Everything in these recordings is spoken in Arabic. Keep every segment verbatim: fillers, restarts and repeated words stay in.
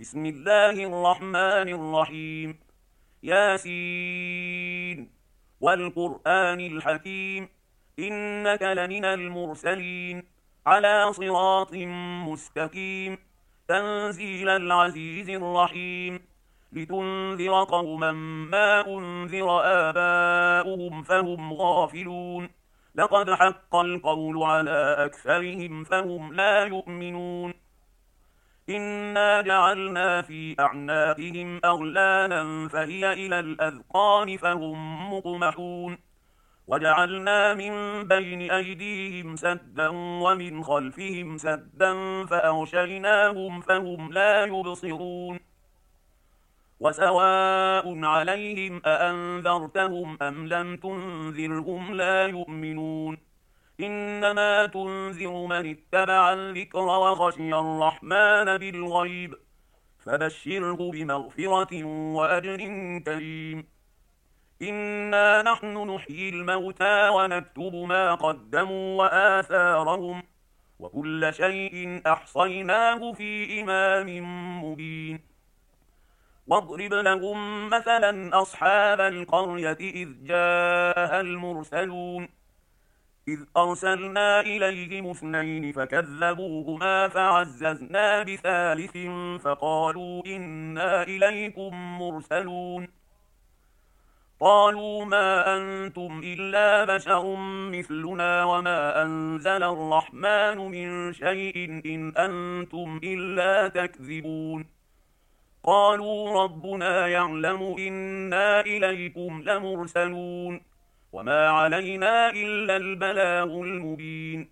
بسم الله الرحمن الرحيم. ياسين والقرآن الحكيم، إنك لمن المرسلين على صراط مستقيم، تنزيل العزيز الرحيم، لتنذر قوما ما أنذر آباؤهم فهم غافلون، لقد حق القول على أكثرهم فهم لا يؤمنون. إنا جعلنا في أعناقهم أغلالا فهي إلى الأذقان فهم مقمحون، وجعلنا من بين أيديهم سدا ومن خلفهم سدا فأغشيناهم فهم لا يبصرون. وسواء عليهم أأنذرتهم أم لم تنذرهم لا يؤمنون. إنما تنذر من اتبع الذكر وخشي الرحمن بالغيب، فبشره بمغفرة وأجر كريم. إنا نحن نحيي الموتى ونكتب ما قدموا وآثارهم، وكل شيء أحصيناه في إمام مبين. واضرب لهم مثلا أصحاب القرية إذ جاءها المرسلون، إذ أرسلنا إليهم اثنين فكذبوهما فعززنا بثالث فقالوا إنا إليكم مرسلون. قالوا ما أنتم إلا بشر مثلنا وما أنزل الرحمن من شيء إن أنتم إلا تكذبون. قالوا ربنا يعلم إنا إليكم لمرسلون وما علينا إلا البلاغ المبين.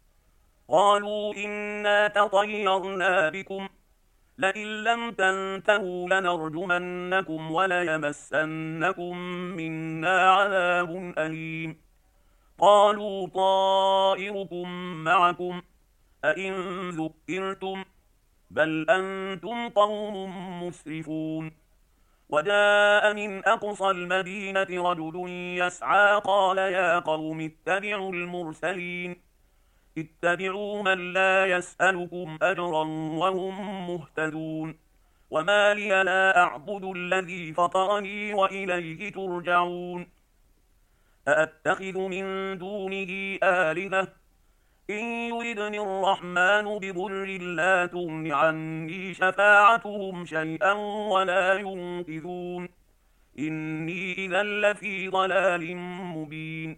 قالوا إنا تطيرنا بكم لئن لم تنتهوا لنرجمنكم وليمسنكم منا عذاب أليم. قالوا طائركم معكم أئن ذكرتم بل أنتم قوم مسرفون. وجاء من أقصى المدينة رجل يسعى قال يا قوم اتبعوا المرسلين، اتبعوا من لا يسألكم أجرا وهم مهتدون. وما لي لا أعبد الذي فطرني وإليه ترجعون. أأتخذ من دونه آلهة إن يردني الرحمن بضر لا تغن عني شفاعتهم شيئا ولا ينقذون. إني إذا لفي ضلال مبين.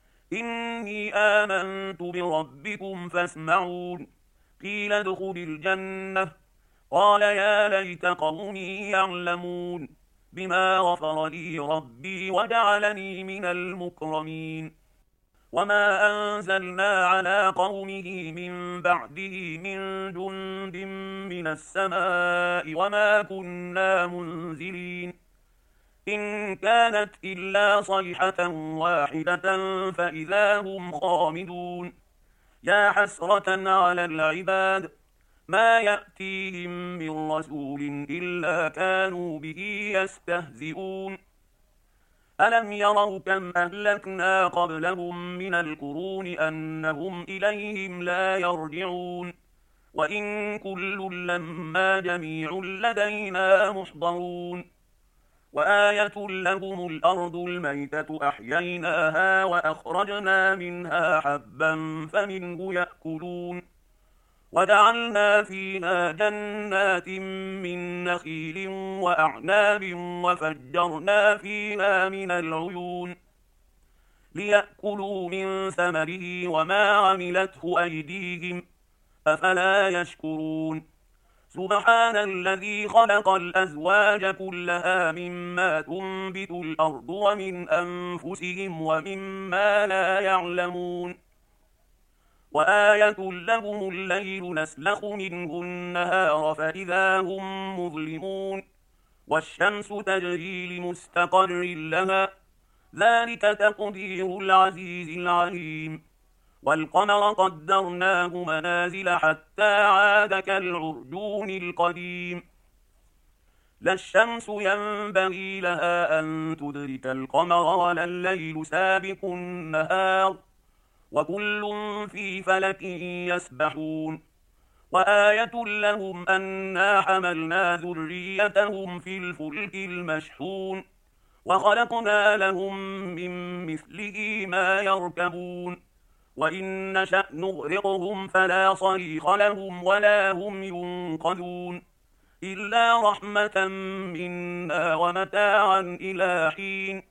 إني آمنت بربكم فاسمعون. قيل ادخل الجنة قال يا ليت قومي يعلمون بما غفر لي ربي وجعلني من المكرمين. وما أنزلنا على قومه من بعده من جند من السماء وما كنا منزلين. إن كانت إلا صيحة واحدة فإذا هم خامدون. يا حسرة على العباد ما يأتيهم من رسول إلا كانوا به يستهزئون. ألم يروا كم أهلكنا قبلهم من القرون أنهم إليهم لا يرجعون. وإن كل لما جميع لدينا محضرون. وآية لهم الأرض الميتة أحييناها وأخرجنا منها حبا فمنه يأكلون. وجعلنا فيها جنات من نخيل وأعناب وفجرنا فيها من العيون ليأكلوا من ثمره وما عملته أيديهم أفلا يشكرون. سبحان الذي خلق الأزواج كلها مما تنبت الأرض ومن أنفسهم ومما لا يعلمون. وآية لهم الليل نسلخ منه النهار فإذا هم مظلمون. والشمس تجري لمستقر لها ذلك تقدير العزيز العليم. والقمر قدرناه منازل حتى عاد كالعرجون القديم. لا الشمس ينبغي لها أن تدرك القمر ولا الليل سابق النهار وكل في فلك يسبحون. وآية لهم أنا حملنا ذريتهم في الفلك المشحون وخلقنا لهم من مثله ما يركبون وإن نشأ نغرقهم فلا صريخ لهم ولا هم ينقذون إلا رحمة منا ومتاعا إلى حين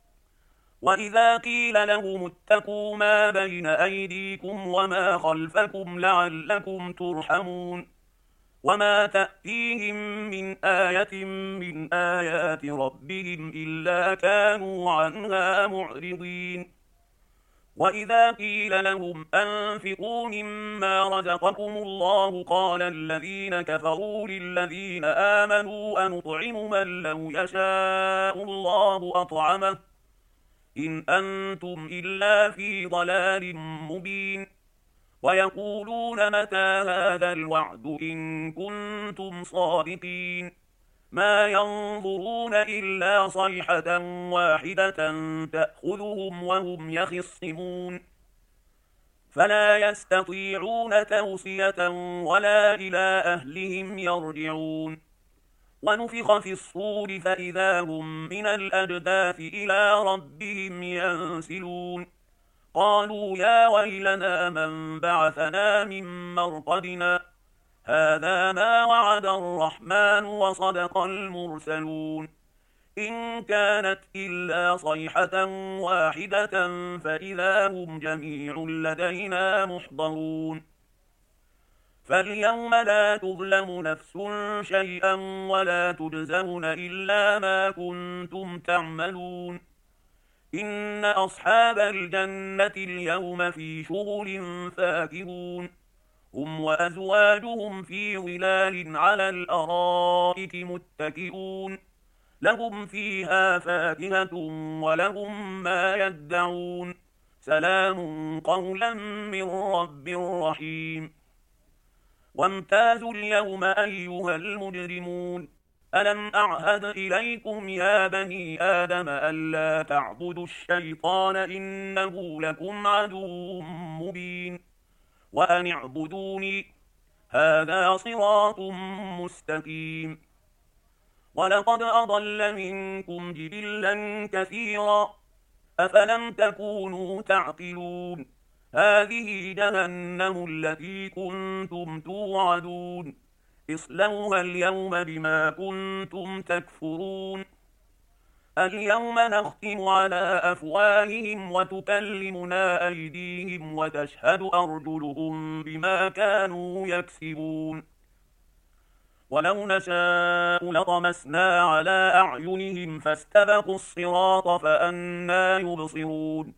وإذا قيل لهم اتقوا ما بين أيديكم وما خلفكم لعلكم ترحمون وما تأتيهم من آية من آيات ربهم إلا كانوا عنها معرضين وإذا قيل لهم أنفقوا مما رزقكم الله قال الذين كفروا للذين آمنوا أنطعم من لو يشاء الله أطعمه إن أنتم إلا في ضلال مبين ويقولون متى هذا الوعد إن كنتم صادقين ما ينظرون إلا صيحة واحدة تأخذهم وهم يخصمون فلا يستطيعون توصية ولا إلى أهلهم يرجعون ونفخ في الصور فإذا هم من الأجداث إلى ربهم ينسلون قالوا يا ويلنا من بعثنا من مرقدنا هذا ما وعد الرحمن وصدق المرسلون إن كانت إلا صيحة واحدة فإذا هم جميع لدينا محضرون فاليوم لا تظلم نفس شيئا ولا تجزون إلا ما كنتم تعملون إن أصحاب الجنة اليوم في شغل فاكهون هم وأزواجهم في ظلال على الأرائك متكئون لهم فيها فاكهة ولهم ما يدعون سلام قولا من رب رحيم وامتازوا اليوم أيها المجرمون ألم أعهد إليكم يا بني آدم ألا تعبدوا الشيطان إنه لكم عدو مبين وأن اعبدوني هذا صراط مستقيم ولقد أضل منكم جبلا كثيرا أفلم تكونوا تعقلون هذه جهنم التي كنتم توعدون اصلوها اليوم بما كنتم تكفرون اليوم نختم على أفواههم وتكلمنا أيديهم وتشهد أرجلهم بما كانوا يكسبون ولو نشاء لطمسنا على أعينهم فاستبقوا الصراط فأنى يبصرون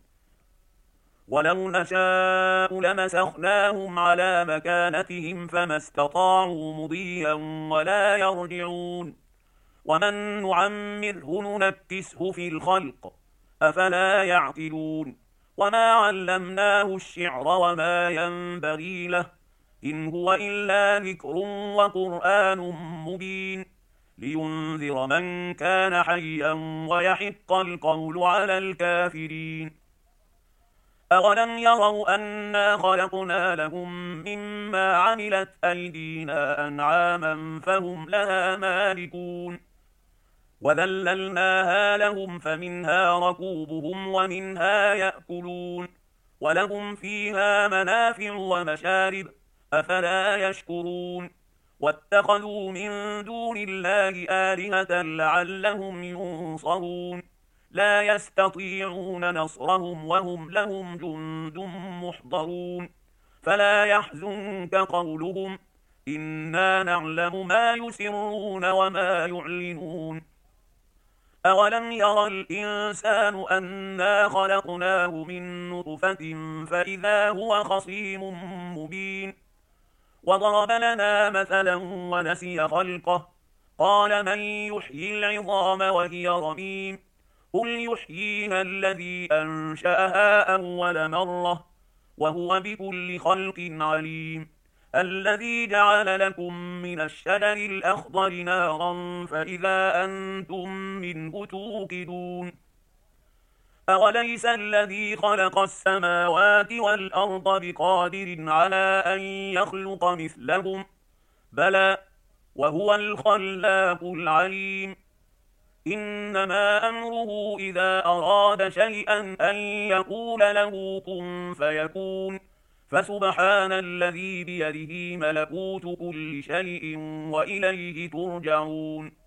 ولو نشاء لمسخناهم على مكانتهم فما استطاعوا مضيا ولا يرجعون ومن نعمره ننكسه في الخلق أفلا يعقلون وما علمناه الشعر وما ينبغي له إن هو إلا ذكر وقرآن مبين لينذر من كان حيا ويحق القول على الكافرين أولم يروا أنا خلقنا لهم مما عملت أيدينا أنعاما فهم لها مالكون وذللناها لهم فمنها ركوبهم ومنها يأكلون ولهم فيها منافع ومشارب أفلا يشكرون واتخذوا من دون الله آلهة لعلهم ينصرون لا يستطيعون نصرهم وهم لهم جند محضرون فلا يحزنك قولهم إنا نعلم ما يسرون وما يعلنون أولم ير الإنسان أنا خلقناه من نطفة فإذا هو خصيم مبين وضرب لنا مثلا ونسي خلقه قال من يحيي العظام وهي رميم قل يحييها الذي أنشأها أول مرة وهو بكل خلق عليم الذي جعل لكم من الشجر الأخضر نارا فإذا أنتم منه توقدون أوليس الذي خلق السماوات والأرض بقادر على أن يخلق مثلهم؟ بلى وهو الخلاق العليم. إنما أمره إذا أراد شيئا أن يقول له كن فيكون. فسبحان الذي بيده ملكوت كل شيء وإليه ترجعون.